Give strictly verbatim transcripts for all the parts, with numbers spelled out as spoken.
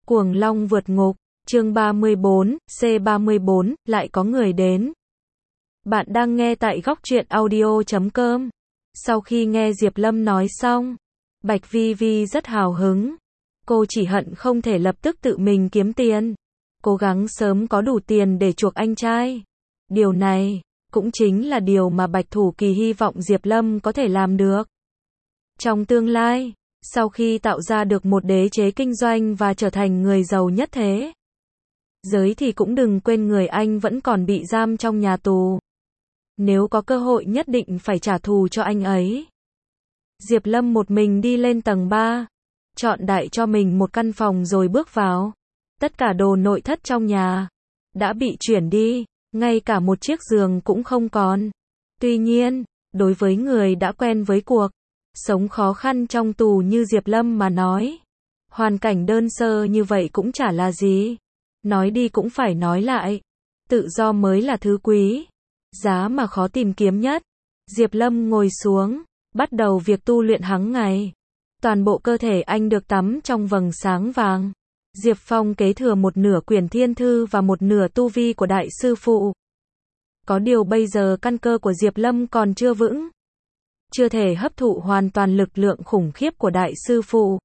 Cuồng long vượt ngục, chương ba mươi bốn, C ba mươi bốn, lại có người đến. Bạn đang nghe tại góc truyện audio chấm com. Sau khi nghe Diệp Lâm nói xong, Bạch Vi Vi rất hào hứng. Cô chỉ hận không thể lập tức tự mình kiếm tiền, cố gắng sớm có đủ tiền để chuộc anh trai. Điều này cũng chính là điều mà Bạch Thủ Kỳ hy vọng Diệp Lâm có thể làm được. Trong tương lai, sau khi tạo ra được một đế chế kinh doanh và trở thành người giàu nhất thế giới thì cũng đừng quên người anh vẫn còn bị giam trong nhà tù. Nếu có cơ hội nhất định phải trả thù cho anh ấy. Diệp Lâm một mình đi lên tầng ba, chọn đại cho mình một căn phòng rồi bước vào. Tất cả đồ nội thất trong nhà đã bị chuyển đi, ngay cả một chiếc giường cũng không còn. Tuy nhiên, đối với người đã quen với cuộc sống khó khăn trong tù như Diệp Lâm mà nói, hoàn cảnh đơn sơ như vậy cũng chả là gì. Nói đi cũng phải nói lại, tự do mới là thứ quý giá mà khó tìm kiếm nhất. Diệp Lâm ngồi xuống, bắt đầu việc tu luyện hàng ngày. Toàn bộ cơ thể anh được tắm trong vầng sáng vàng. Diệp Phong kế thừa một nửa Quyển Thiên Thư và một nửa tu vi của đại sư phụ. Có điều bây giờ căn cơ của Diệp Lâm còn chưa vững, chưa thể hấp thụ hoàn toàn lực lượng khủng khiếp của đại sư phụ.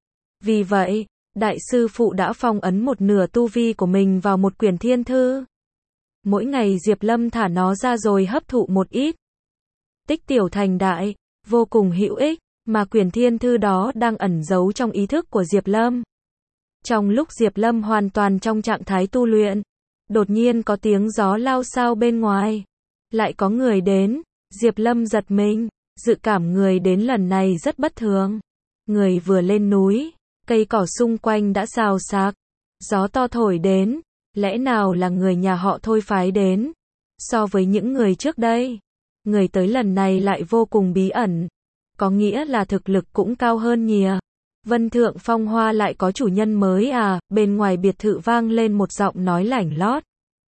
Vì vậy, đại sư phụ đã phong ấn một nửa tu vi của mình vào một Quyển Thiên Thư. Mỗi ngày Diệp Lâm thả nó ra rồi hấp thụ một ít, tích tiểu thành đại, vô cùng hữu ích, mà Quyển Thiên Thư đó đang ẩn giấu trong ý thức của Diệp Lâm. Trong lúc Diệp Lâm hoàn toàn trong trạng thái tu luyện, đột nhiên có tiếng gió lao xao bên ngoài. Lại có người đến, Diệp Lâm giật mình, dự cảm người đến lần này rất bất thường. Người vừa lên núi, cây cỏ xung quanh đã xào xạc, gió to thổi đến, lẽ nào là người nhà họ Thôi phái đến? So với những người trước đây, người tới lần này lại vô cùng bí ẩn, có nghĩa là thực lực cũng cao hơn nhiều. Vân Thượng Phong Hoa lại có chủ nhân mới à? Bên ngoài biệt thự vang lên một giọng nói lảnh lót.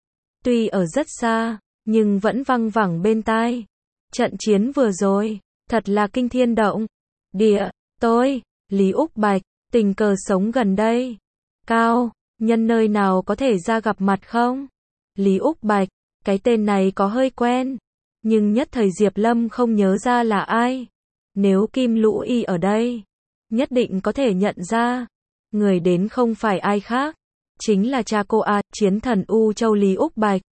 Tuy ở rất xa, nhưng vẫn văng vẳng bên tai. Trận chiến vừa rồi, thật là kinh thiên động địa. Tôi, Lý Úc Bạch, tình cờ sống gần đây. Cao nhân nơi nào có thể ra gặp mặt không? Lý Úc Bạch, cái tên này có hơi quen, nhưng nhất thời Diệp Lâm không nhớ ra là ai. Nếu Kim Lũ Y ở đây, nhất định có thể nhận ra. Người đến không phải ai khác, chính là cha cô A, chiến thần U Châu Lý Úc Bạch.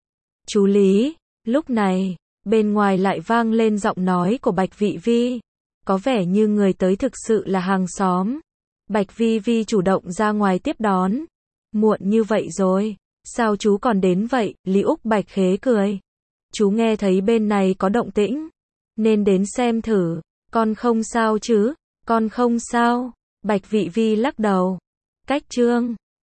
Chú Lý, lúc này, bên ngoài lại vang lên giọng nói của Bạch Vi Vi. Có vẻ như người tới thực sự là hàng xóm. Bạch Vi Vi chủ động ra ngoài tiếp đón. Muộn như vậy rồi, sao chú còn đến vậy? Lý Úc Bạch khế cười. Chú nghe thấy bên này có động tĩnh, nên đến xem thử. Con không sao chứ? Con không sao. Bạch Vi Vi lắc đầu. Cách chương